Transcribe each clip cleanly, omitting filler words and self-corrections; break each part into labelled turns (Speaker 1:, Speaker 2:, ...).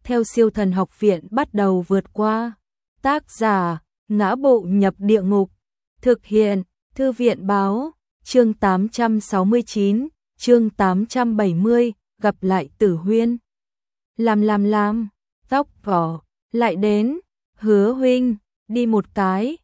Speaker 1: theo Siêu Thần Học Viện bắt đầu vượt qua. Tác giả: Ngã Bộ Nhập Địa Ngục. Thực hiện: Thư viện báo. Chương 869, chương 870, gặp lại Tử Huyên. Làm, tóc vỏ, lại đến, Hứa huynh, đi một cái,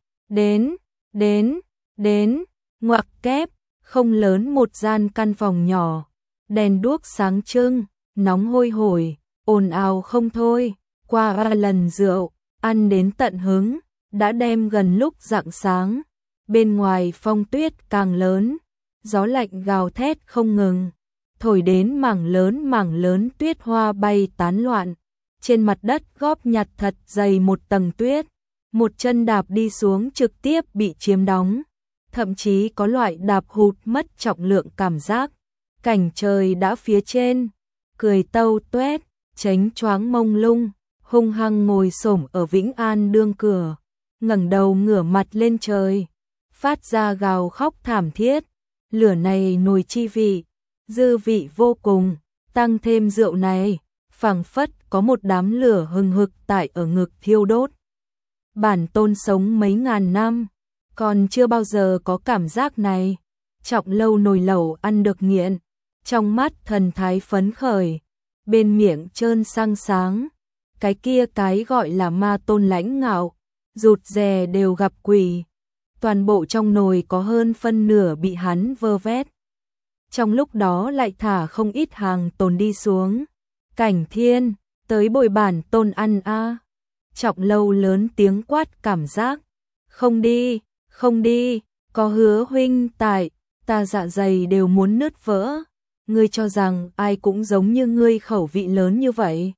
Speaker 1: đến, ngoặc kép, không lớn một gian căn phòng nhỏ, đèn đuốc sáng trưng, nóng hôi hổi, ồn ào không thôi, qua 3 lần rượu, ăn đến tận hứng, đã đem gần lúc rạng sáng, bên ngoài phong tuyết càng lớn, gió lạnh gào thét không ngừng, thổi đến mảng lớn tuyết hoa bay tán loạn, trên mặt đất góp nhặt thật dày một tầng tuyết, một chân đạp đi xuống trực tiếp bị chiếm đóng, thậm chí có loại đạp hụt mất trọng lượng cảm giác. Cảnh trời đã phía trên, cười tâu tuét, chánh choáng mông lung, hung hăng ngồi xổm ở Vĩnh An đương cửa, ngẩng đầu ngửa mặt lên trời, phát ra gào khóc thảm thiết. Lửa này nồi chi vị, dư vị vô cùng, tăng thêm rượu này, phảng phất có một đám lửa hừng hực tại ở ngực thiêu đốt. Bản Tôn sống mấy ngàn năm, còn chưa bao giờ có cảm giác này. Trọng Lâu nồi lẩu ăn được nghiện, trong mắt thần thái phấn khởi, bên miệng trơn sang sáng. Cái kia cái gọi là ma tôn lãnh ngạo, rụt rè đều gặp quỷ. Toàn bộ trong nồi có hơn phân nửa bị hắn vơ vét. Trong lúc đó lại thả không ít hàng tồn đi xuống. Cảnh Thiên, tới bồi Bản Tôn ăn a. Trọng Lâu lớn tiếng quát cảm giác. Không đi, có Hứa huynh tại, ta dạ dày đều muốn nứt vỡ. Ngươi cho rằng ai cũng giống như ngươi khẩu vị lớn như vậy.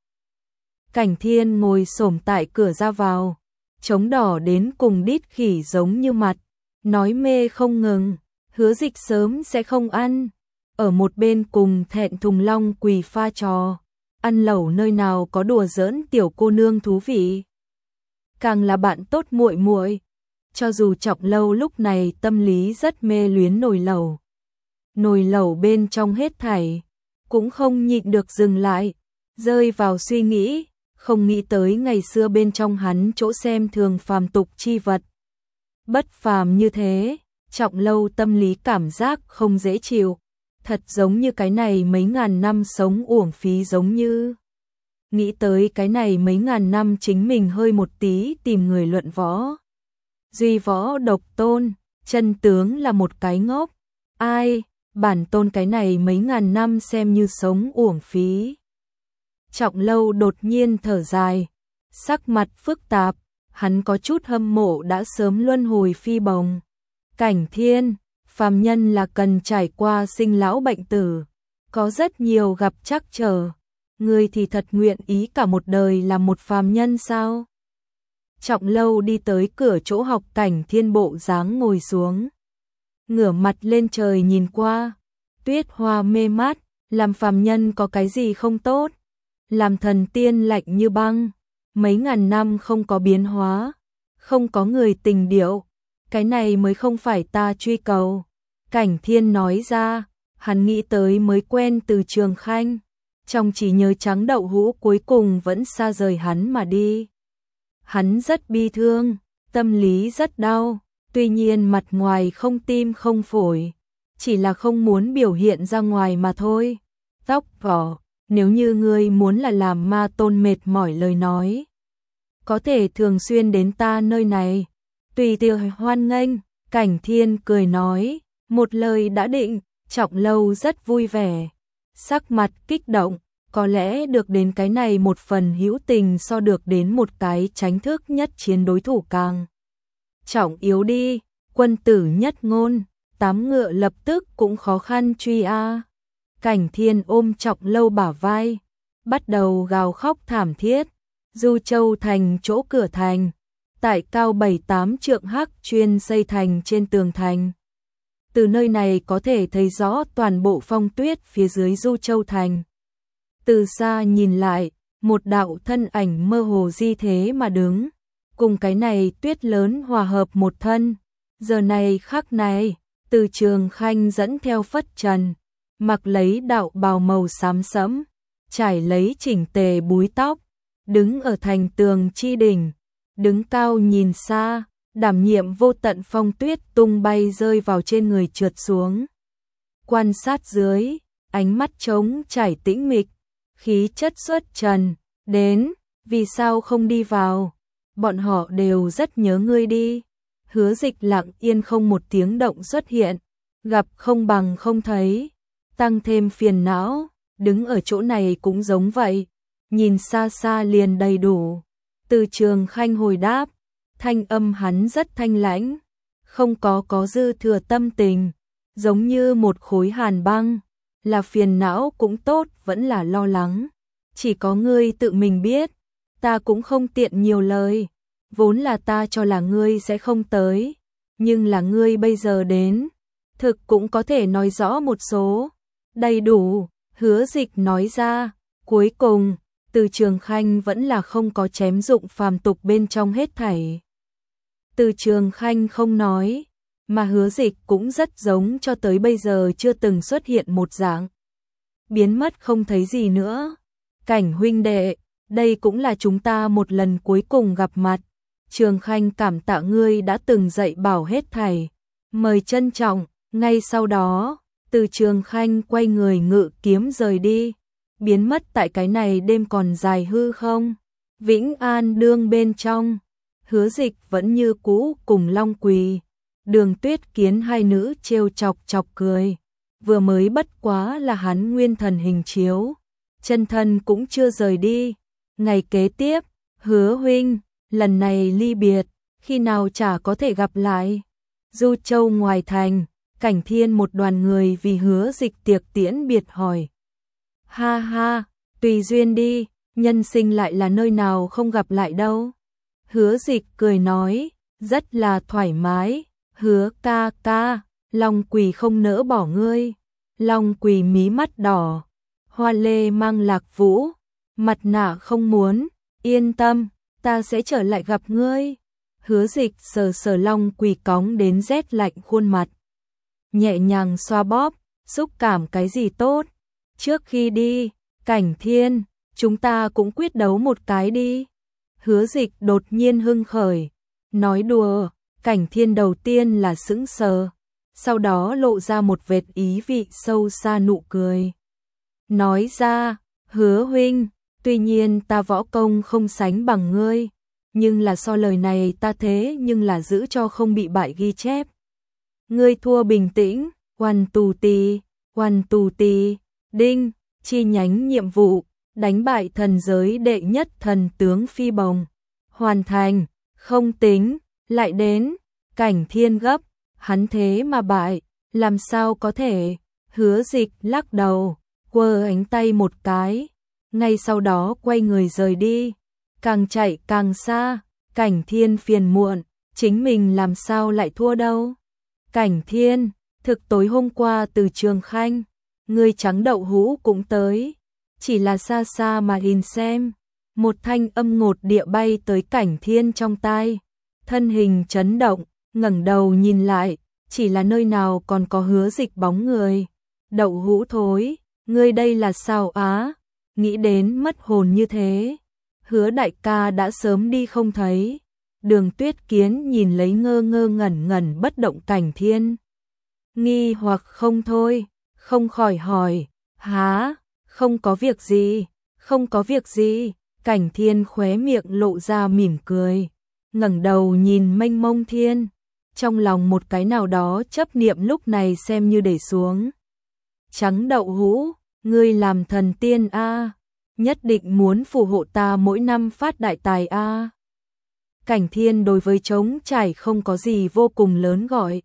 Speaker 1: Cảnh Thiên ngồi xổm tại cửa ra vào, trống đỏ đến cùng đít khỉ giống như mặt, nói mê không ngừng, Hứa Dịch sớm sẽ không ăn. Ở một bên cùng thẹn thùng long quỳ pha trò, ăn lẩu nơi nào có đùa giỡn tiểu cô nương thú vị. Càng là bạn tốt muội muội. Cho dù Trọng Lâu lúc này tâm lý rất mê luyến nồi lẩu. Nồi lẩu bên trong hết thảy, cũng không nhịn được dừng lại, rơi vào suy nghĩ, không nghĩ tới ngày xưa bên trong hắn chỗ xem thường phàm tục chi vật. Bất phàm như thế, Trọng Lâu tâm lý cảm giác không dễ chịu, thật giống như cái này mấy ngàn năm sống uổng phí giống như. Nghĩ tới cái này mấy ngàn năm chính mình hơi một tí tìm người luận võ. Duy võ độc tôn, chân tướng là một cái ngốc. Ai, Bản Tôn cái này mấy ngàn năm xem như sống uổng phí. Trọng Lâu đột nhiên thở dài, sắc mặt phức tạp, hắn có chút hâm mộ đã sớm luân hồi phi bồng. Cảnh Thiên, phàm nhân là cần trải qua sinh lão bệnh tử, có rất nhiều gặp trắc trở. Ngươi thì thật nguyện ý cả một đời làm một phàm nhân sao? Trọng Lâu đi tới cửa chỗ học Cảnh Thiên bộ dáng ngồi xuống, ngửa mặt lên trời nhìn qua, tuyết hoa mê mát, làm phàm nhân có cái gì không tốt? Làm thần tiên lạnh như băng, mấy ngàn năm không có biến hóa, không có người tình điệu, cái này mới không phải ta truy cầu. Cảnh Thiên nói ra, hắn nghĩ tới mới quen Từ Trường Khanh, trong trí nhớ trắng đậu hũ cuối cùng vẫn xa rời hắn mà đi. Hắn rất bi thương, tâm lý rất đau, tuy nhiên mặt ngoài không tim không phổi, chỉ là không muốn biểu hiện ra ngoài mà thôi. Tóc vỏ, nếu như ngươi muốn là làm ma tôn mệt mỏi lời nói, có thể thường xuyên đến ta nơi này, tùy tiệc hoan nghênh. Cảnh Thiên cười nói, một lời đã định. Trọng Lâu rất vui vẻ, sắc mặt kích động, có lẽ được đến cái này một phần hữu tình so được đến một cái tránh thức nhất chiến đối thủ càng trọng yếu đi. Quân tử nhất ngôn, 8 ngựa lập tức cũng khó khăn truy a. Cảnh Thiên ôm Trọng Lâu bả vai, bắt đầu gào khóc thảm thiết. Du Châu thành chỗ cửa thành, tại cao 7-8 trượng hắc chuyên xây thành trên tường thành. Từ nơi này có thể thấy rõ toàn bộ phong tuyết phía dưới Du Châu thành. Từ xa nhìn lại, một đạo thân ảnh mơ hồ di thế mà đứng, cùng cái này tuyết lớn hòa hợp một thân. Giờ này khắc này, Từ Trường Khanh dẫn theo phất trần, mặc lấy đạo bào màu xám sẫm, trải lấy chỉnh tề búi tóc, đứng ở thành tường chi đỉnh, đứng cao nhìn xa, đảm nhiệm vô tận phong tuyết tung bay rơi vào trên người trượt xuống. Quan sát dưới, ánh mắt trống trải tĩnh mịch, khí chất xuất trần, đến, vì sao không đi vào? Bọn họ đều rất nhớ ngươi đi. Hứa Dịch lặng yên không một tiếng động xuất hiện, gặp không bằng không thấy, tăng thêm phiền não, đứng ở chỗ này cũng giống vậy, nhìn xa xa liền đầy đủ. Từ Trường Khanh hồi đáp, thanh âm hắn rất thanh lãnh, không có dư thừa tâm tình, giống như một khối hàn băng, là phiền não cũng tốt, vẫn là lo lắng, chỉ có ngươi tự mình biết, ta cũng không tiện nhiều lời, vốn là ta cho là ngươi sẽ không tới, nhưng là ngươi bây giờ đến, thực cũng có thể nói rõ một số, đầy đủ. Hứa Dịch nói ra, cuối cùng, Từ Trường Khanh vẫn là không có chém dụng phàm tục bên trong hết thảy. Từ Trường Khanh không nói, mà Hứa Dịch cũng rất giống cho tới bây giờ chưa từng xuất hiện một dạng. Biến mất không thấy gì nữa. Cảnh huynh đệ, đây cũng là chúng ta một lần cuối cùng gặp mặt. Trường Khanh cảm tạ ngươi đã từng dạy bảo hết thảy. Mời trân trọng, ngay sau đó, Từ Trường Khanh quay người ngự kiếm rời đi, biến mất tại cái này đêm còn dài hư không. Vĩnh An Đương bên trong, Hứa Dịch vẫn như cũ cùng Long Quỳ, Đường Tuyết Kiến hai nữ trêu chọc cười. Vừa mới bất quá là hắn nguyên thần hình chiếu, chân thân cũng chưa rời đi. Ngày kế tiếp, Hứa huynh, lần này ly biệt, khi nào chả có thể gặp lại. Du Châu ngoài thành, Cảnh Thiên một đoàn người vì Hứa Dịch tiệc tiễn biệt hỏi. Ha ha, tùy duyên đi, nhân sinh lại là nơi nào không gặp lại đâu. Hứa Dịch cười nói, rất là thoải mái. Hứa ca ca, Long Quỳ không nỡ bỏ ngươi. Long Quỳ mí mắt đỏ, hoa lê mang lạc vũ, mặt nạ không muốn, yên tâm, ta sẽ trở lại gặp ngươi. Hứa Dịch sờ sờ Long Quỳ cóng đến rét lạnh khuôn mặt, nhẹ nhàng xoa bóp, xúc cảm cái gì tốt. Trước khi đi, Cảnh Thiên, chúng ta cũng quyết đấu một cái đi. Hứa Dịch đột nhiên hưng khởi, nói đùa. Cảnh Thiên đầu tiên là sững sờ, sau đó lộ ra một vệt ý vị sâu xa nụ cười. Nói ra, Hứa huynh, tuy nhiên ta võ công không sánh bằng ngươi, nhưng là so lời này ta thế nhưng là giữ cho không bị bại ghi chép. Ngươi thua bình tĩnh, oan tù tì, đinh, chi nhánh nhiệm vụ, đánh bại thần giới đệ nhất thần tướng Phi Bồng. Hoàn thành, không tính, lại đến. Cảnh Thiên gấp, hắn thế mà bại, làm sao có thể. Hứa Dịch lắc đầu, quơ ánh tay một cái, ngay sau đó quay người rời đi. Càng chạy càng xa, Cảnh Thiên phiền muộn, chính mình làm sao lại thua đâu. Cảnh Thiên, thực tối hôm qua Từ Trường Khanh, người trắng đậu hũ cũng tới, chỉ là xa xa mà nhìn xem. Một thanh âm ngột địa bay tới Cảnh Thiên trong tai, thân hình chấn động, ngẩng đầu nhìn lại, chỉ là nơi nào còn có Hứa Dịch bóng người. Đậu hũ thối, ngươi đây là sao á? Nghĩ đến mất hồn như thế. Hứa đại ca đã sớm đi không thấy. Đường Tuyết Kiến nhìn lấy ngơ ngơ ngẩn ngẩn bất động Cảnh Thiên, nghi hoặc không thôi, không khỏi hỏi, há, không có việc gì, không có việc gì. Cảnh Thiên khóe miệng lộ ra mỉm cười, ngẩng đầu nhìn mênh mông thiên, trong lòng một cái nào đó chấp niệm lúc này xem như để xuống. Trắng đậu hũ, ngươi làm thần tiên a, nhất định muốn phù hộ ta mỗi năm phát đại tài a. Cảnh Thiên đối với trống trải không có gì vô cùng lớn gọi,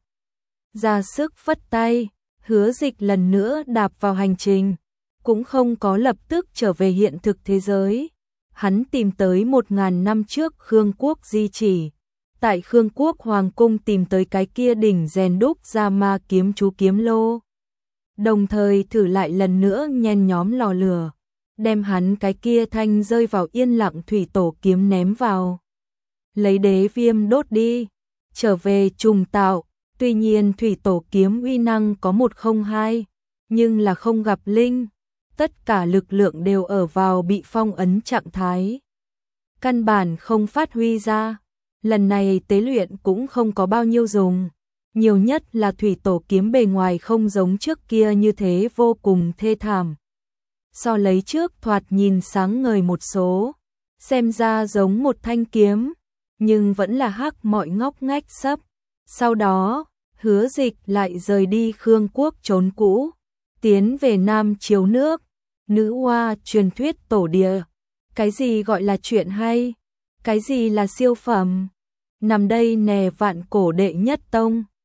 Speaker 1: ra sức phất tay. Hứa Dịch lần nữa đạp vào hành trình, cũng không có lập tức trở về hiện thực thế giới. Hắn tìm tới 1000 năm trước Khương Quốc di chỉ, tại Khương Quốc Hoàng Cung tìm tới cái kia đỉnh rèn đúc ra ma kiếm chú kiếm lô. Đồng thời thử lại lần nữa nhen nhóm lò lửa, đem hắn cái kia thanh rơi vào yên lặng thủy tổ kiếm ném vào. Lấy đế viêm đốt đi, trở về trùng tạo, tuy nhiên thủy tổ kiếm uy năng có 102, nhưng là không gặp linh, tất cả lực lượng đều ở vào bị phong ấn trạng thái. căn bản không phát huy ra. Lần này tế luyện cũng không có bao nhiêu dùng, nhiều nhất là thủy tổ kiếm bề ngoài không giống trước kia như thế vô cùng thê thảm. So lấy trước thoạt nhìn sáng ngời một số, xem ra giống một thanh kiếm, nhưng vẫn là hắc mọi ngóc ngách sấp. Sau đó, Hứa Dịch lại rời đi Khương quốc trốn cũ, tiến về Nam Chiếu nước, nữ hoa truyền thuyết tổ địa. Cái gì gọi là chuyện hay? Cái gì là siêu phẩm? Nằm đây nè vạn cổ đệ nhất tông.